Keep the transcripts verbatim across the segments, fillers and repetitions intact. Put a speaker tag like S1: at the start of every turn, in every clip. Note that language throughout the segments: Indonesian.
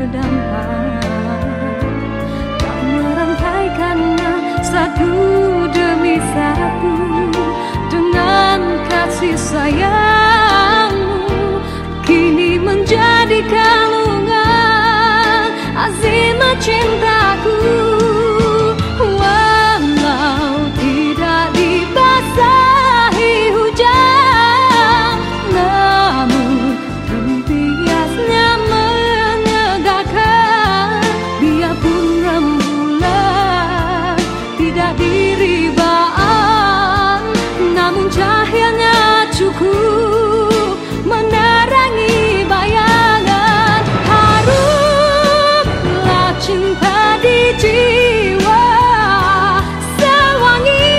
S1: berdampak. Kau merangkaikannya satu demi satu dengan kasih sayangmu, kini menjadi kalungan azimat cintaku. Walau tidak dibasahi hujan, namun rintiasnya menyegarkan. Biarpun rembulan tidak diribaan, namun cahayanya cukup menerangi bayangan. Harumlah cinta di jiwa, sewangi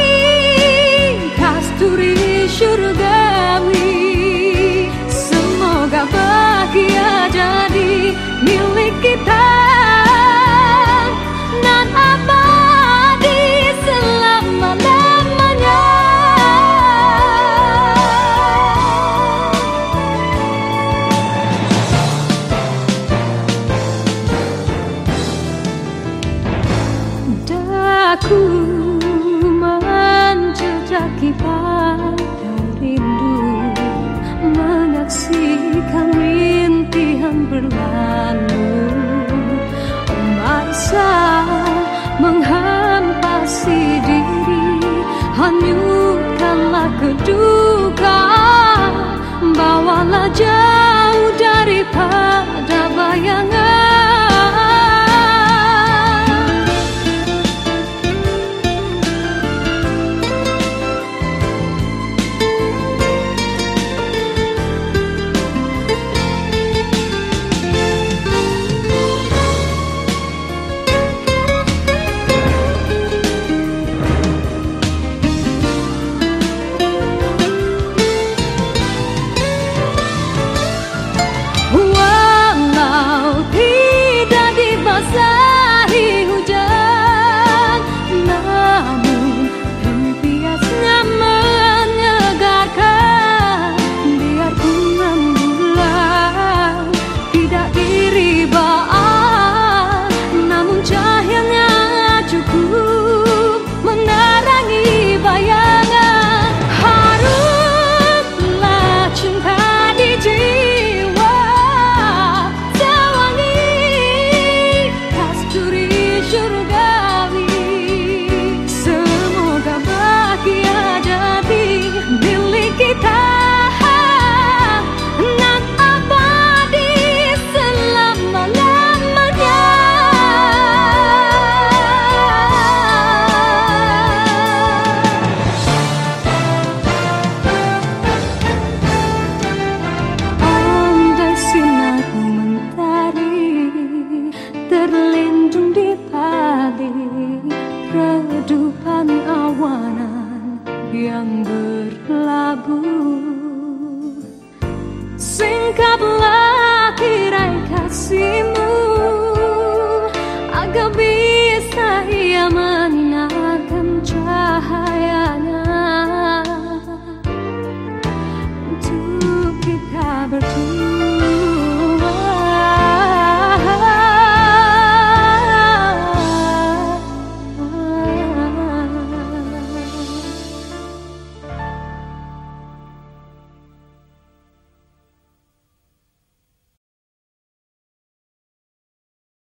S1: kasturi syurgawi. Semoga bahagia jadi milik kita nan abadi selama-lamanya. Daku menjejaki pada rindu, menyaksikan rintihan berlalu. Masa menghampasi diri, hanyutkanlah kedua